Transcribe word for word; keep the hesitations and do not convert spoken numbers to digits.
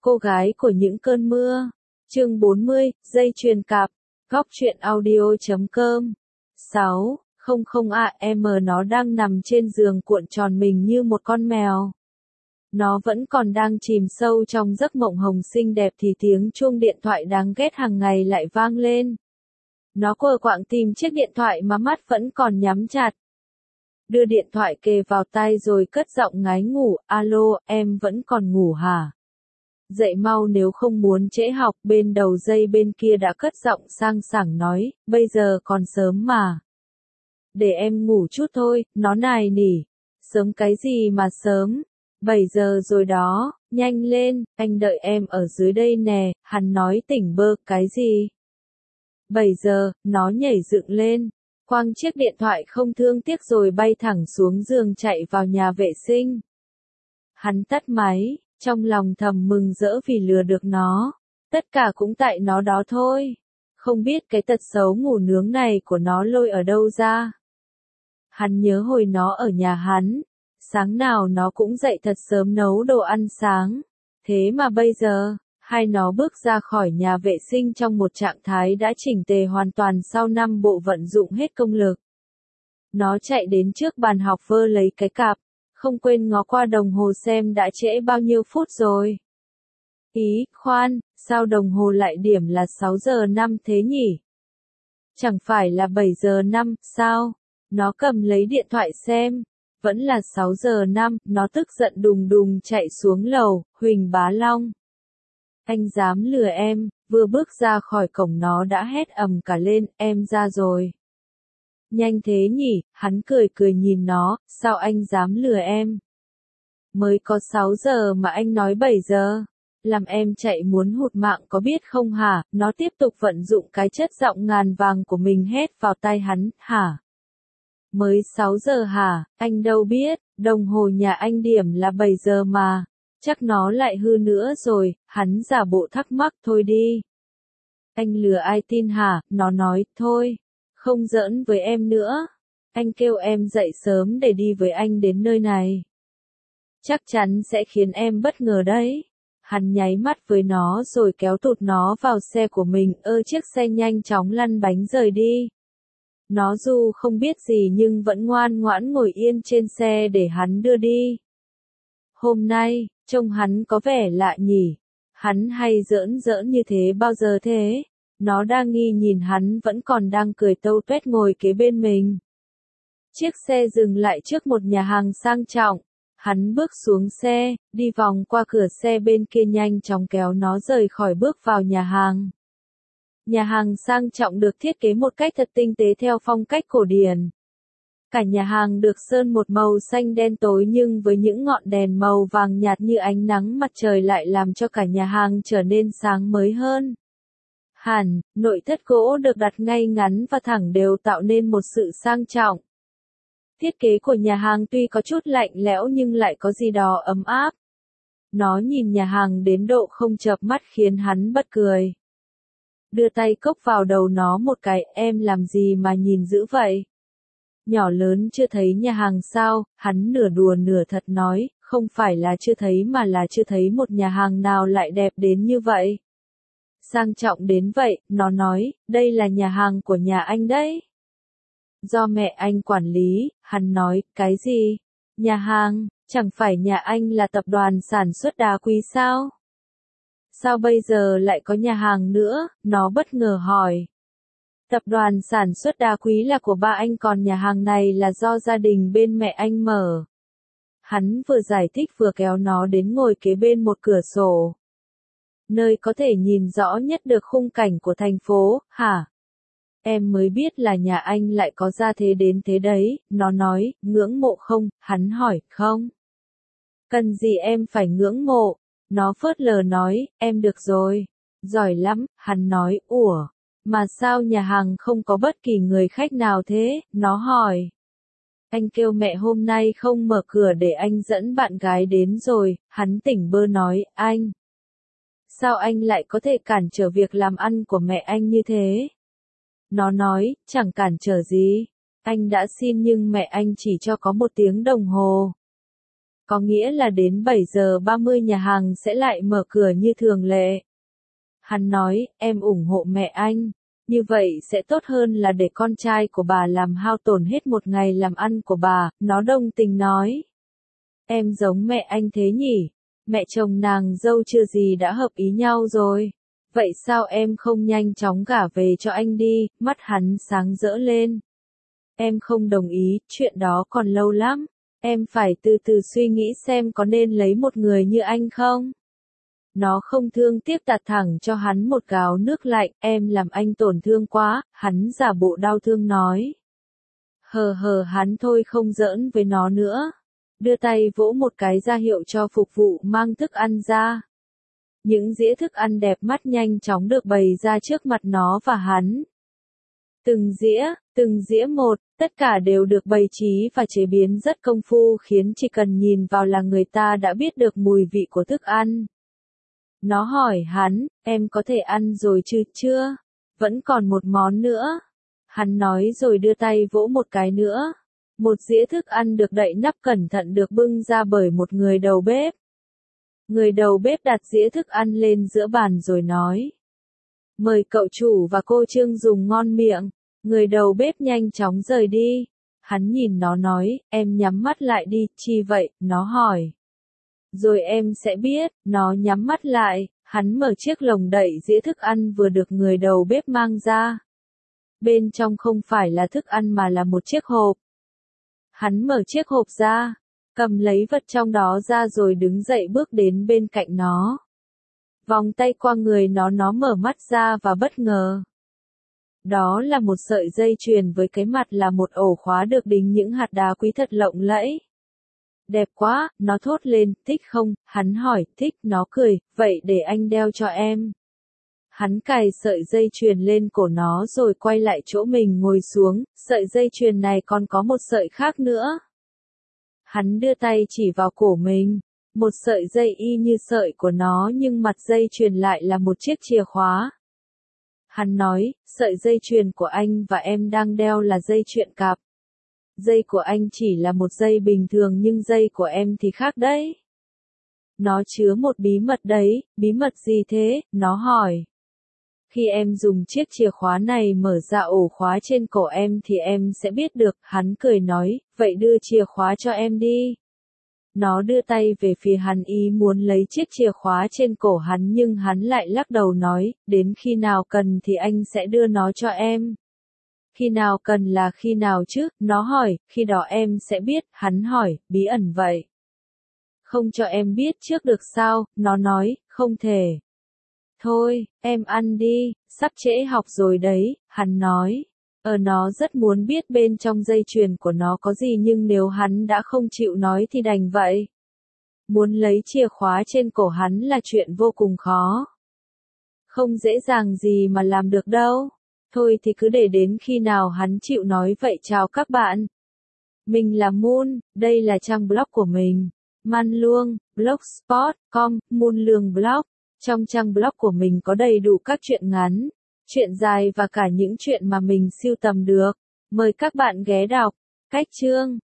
Cô gái của những cơn mưa. Chương bốn mươi, dây chuyền cạp. Góc truyện audio chấm com. sáu. Không không a em nó đang nằm trên giường cuộn tròn mình như một con mèo. Nó vẫn còn đang chìm sâu trong giấc mộng hồng xinh đẹp thì tiếng chuông điện thoại đáng ghét hàng ngày lại vang lên. Nó quờ quạng tìm chiếc điện thoại mà mắt vẫn còn nhắm chặt. Đưa điện thoại kề vào tai rồi cất giọng ngái ngủ, alo, em vẫn còn ngủ hả? Dậy mau nếu không muốn trễ học. Bên đầu dây bên kia đã cất giọng sang sảng nói, bây giờ còn sớm mà. Để em ngủ chút thôi, nó nài nỉ. Sớm cái gì mà sớm? bảy giờ rồi đó, nhanh lên, anh đợi em ở dưới đây nè, hắn nói tỉnh bơ, cái gì? bảy giờ, nó nhảy dựng lên, quăng chiếc điện thoại không thương tiếc rồi bay thẳng xuống giường chạy vào nhà vệ sinh. Hắn tắt máy, trong lòng thầm mừng rỡ vì lừa được nó. Tất cả cũng tại nó đó thôi. Không biết cái tật xấu ngủ nướng này của nó lôi ở đâu ra. Hắn nhớ hồi nó ở nhà hắn. Sáng nào nó cũng dậy thật sớm nấu đồ ăn sáng. Thế mà bây giờ, hai nó bước ra khỏi nhà vệ sinh trong một trạng thái đã chỉnh tề hoàn toàn sau năm bộ vận dụng hết công lực. Nó chạy đến trước bàn học vơ lấy cái cặp, không quên ngó qua đồng hồ xem đã trễ bao nhiêu phút rồi. Ý, khoan, sao đồng hồ lại điểm là sáu giờ năm thế nhỉ? Chẳng phải là bảy giờ năm, sao? Nó cầm lấy điện thoại xem. Vẫn là sáu giờ năm, nó tức giận đùng đùng chạy xuống lầu, Huỳnh Bá Long. Anh dám lừa em, vừa bước ra khỏi cổng nó đã hét ầm cả lên, em ra rồi. Nhanh thế nhỉ, hắn cười cười nhìn nó, sao anh dám lừa em? Mới có sáu giờ mà anh nói bảy giờ. Làm em chạy muốn hụt mạng có biết không hả? Nó tiếp tục vận dụng cái chất giọng ngàn vàng của mình hét vào tai hắn, hả? Mới sáu giờ hả? Anh đâu biết, đồng hồ nhà anh điểm là bảy giờ mà. Chắc nó lại hư nữa rồi, hắn giả bộ thắc mắc, thôi đi. Anh lừa ai tin hả? Nó nói, thôi, không giỡn với em nữa. Anh kêu em dậy sớm để đi với anh đến nơi này. Chắc chắn sẽ khiến em bất ngờ đấy. Hắn nháy mắt với nó rồi kéo tụt nó vào xe của mình, ơ chiếc xe nhanh chóng lăn bánh rời đi. Nó dù không biết gì nhưng vẫn ngoan ngoãn ngồi yên trên xe để hắn đưa đi. Hôm nay, trông hắn có vẻ lạ nhỉ. Hắn hay giỡn giỡn như thế bao giờ thế? Nó đang nghi nhìn hắn vẫn còn đang cười tâu tuét ngồi kế bên mình. Chiếc xe dừng lại trước một nhà hàng sang trọng. Hắn bước xuống xe, đi vòng qua cửa xe bên kia nhanh chóng kéo nó rời khỏi bước vào nhà hàng. Nhà hàng sang trọng được thiết kế một cách thật tinh tế theo phong cách cổ điển. Cả nhà hàng được sơn một màu xanh đen tối nhưng với những ngọn đèn màu vàng nhạt như ánh nắng mặt trời lại làm cho cả nhà hàng trở nên sáng mới hơn. Hẳn, nội thất gỗ được đặt ngay ngắn và thẳng đều tạo nên một sự sang trọng. Thiết kế của nhà hàng tuy có chút lạnh lẽo nhưng lại có gì đó ấm áp. Nó nhìn nhà hàng đến độ không chợp mắt khiến hắn bật cười. Đưa tay cốc vào đầu nó một cái, em làm gì mà nhìn dữ vậy? Nhỏ lớn chưa thấy nhà hàng sao? Hắn nửa đùa nửa thật nói, không phải là chưa thấy mà là chưa thấy một nhà hàng nào lại đẹp đến như vậy. Sang trọng đến vậy, nó nói, đây là nhà hàng của nhà anh đấy. Do mẹ anh quản lý, hắn nói, cái gì? Nhà hàng, chẳng phải nhà anh là tập đoàn sản xuất đá quý sao? Sao bây giờ lại có nhà hàng nữa? Nó bất ngờ hỏi. Tập đoàn sản xuất đá quý là của ba anh còn nhà hàng này là do gia đình bên mẹ anh mở. Hắn vừa giải thích vừa kéo nó đến ngồi kế bên một cửa sổ. Nơi có thể nhìn rõ nhất được khung cảnh của thành phố, hả? Em mới biết là nhà anh lại có gia thế đến thế đấy, nó nói, ngưỡng mộ không? Hắn hỏi, không. Cần gì em phải ngưỡng mộ? Nó phớt lờ nói, em được rồi. Giỏi lắm, hắn nói, ủa, mà sao nhà hàng không có bất kỳ người khách nào thế? Nó hỏi. Anh kêu mẹ hôm nay không mở cửa để anh dẫn bạn gái đến rồi, hắn tỉnh bơ nói, anh. Sao anh lại có thể cản trở việc làm ăn của mẹ anh như thế? Nó nói, chẳng cản trở gì. Anh đã xin nhưng mẹ anh chỉ cho có một tiếng đồng hồ. có nghĩa là đến bảy giờ ba mươi nhà hàng sẽ lại mở cửa như thường lệ. Hắn nói, em ủng hộ mẹ anh, như vậy sẽ tốt hơn là để con trai của bà làm hao tổn hết một ngày làm ăn của bà, nó đồng tình nói. Em giống mẹ anh thế nhỉ, mẹ chồng nàng dâu chưa gì đã hợp ý nhau rồi. Vậy sao em không nhanh chóng gả về cho anh đi, mắt hắn sáng rỡ lên. Em không đồng ý, chuyện đó còn lâu lắm, em phải từ từ suy nghĩ xem có nên lấy một người như anh không. Nó không thương tiếc tạt thẳng cho hắn một gáo nước lạnh, em làm anh tổn thương quá, hắn giả bộ đau thương nói. Hờ hờ hắn thôi không giỡn với nó nữa. Đưa tay vỗ một cái ra hiệu cho phục vụ mang thức ăn ra. Những dĩa thức ăn đẹp mắt nhanh chóng được bày ra trước mặt nó và hắn. Từng dĩa, từng dĩa một, tất cả đều được bày trí và chế biến rất công phu khiến chỉ cần nhìn vào là người ta đã biết được mùi vị của thức ăn. Nó hỏi hắn, em có thể ăn rồi chứ chưa? Vẫn còn một món nữa. Hắn nói rồi đưa tay vỗ một cái nữa. Một dĩa thức ăn được đậy nắp cẩn thận được bưng ra bởi một người đầu bếp. Người đầu bếp đặt dĩa thức ăn lên giữa bàn rồi nói. Mời cậu chủ và cô Trương dùng ngon miệng. Người đầu bếp nhanh chóng rời đi. Hắn nhìn nó nói, em nhắm mắt lại đi, chi vậy, nó hỏi. Rồi em sẽ biết, nó nhắm mắt lại, hắn mở chiếc lồng đậy dĩa thức ăn vừa được người đầu bếp mang ra. Bên trong không phải là thức ăn mà là một chiếc hộp. Hắn mở chiếc hộp ra, cầm lấy vật trong đó ra rồi đứng dậy bước đến bên cạnh nó. Vòng tay qua người nó nó mở mắt ra và bất ngờ. Đó là một sợi dây chuyền với cái mặt là một ổ khóa được đính những hạt đá quý thật lộng lẫy. Đẹp quá, nó thốt lên, thích không? Hắn hỏi, thích, nó cười, vậy để anh đeo cho em. Hắn cài sợi dây chuyền lên cổ nó rồi quay lại chỗ mình ngồi xuống, sợi dây chuyền này còn có một sợi khác nữa. Hắn đưa tay chỉ vào cổ mình, một sợi dây y như sợi của nó nhưng mặt dây chuyền lại là một chiếc chìa khóa. Hắn nói, sợi dây chuyền của anh và em đang đeo là dây chuyền cặp. Dây của anh chỉ là một dây bình thường nhưng dây của em thì khác đấy. Nó chứa một bí mật đấy, bí mật gì thế? Nó hỏi. Khi em dùng chiếc chìa khóa này mở ra ổ khóa trên cổ em thì em sẽ biết được, hắn cười nói, vậy đưa chìa khóa cho em đi. Nó đưa tay về phía hắn ý muốn lấy chiếc chìa khóa trên cổ hắn nhưng hắn lại lắc đầu nói, đến khi nào cần thì anh sẽ đưa nó cho em. Khi nào cần là khi nào chứ, nó hỏi, khi đó em sẽ biết, hắn hỏi, bí ẩn vậy. Không cho em biết trước được sao, nó nói, không thể. Thôi, em ăn đi, sắp trễ học rồi đấy, hắn nói. Ờ nó rất muốn biết bên trong dây chuyền của nó có gì nhưng nếu hắn đã không chịu nói thì đành vậy. Muốn lấy chìa khóa trên cổ hắn là chuyện vô cùng khó. Không dễ dàng gì mà làm được đâu. Thôi thì cứ để đến khi nào hắn chịu nói vậy. Chào các bạn. Mình là Moon, đây là trang blog của mình. Man Luông, blogspot chấm com, Moon Lương blog. Trong trang blog của mình có đầy đủ các truyện ngắn, truyện dài và cả những chuyện mà mình sưu tầm được. Mời các bạn ghé đọc. Cách chương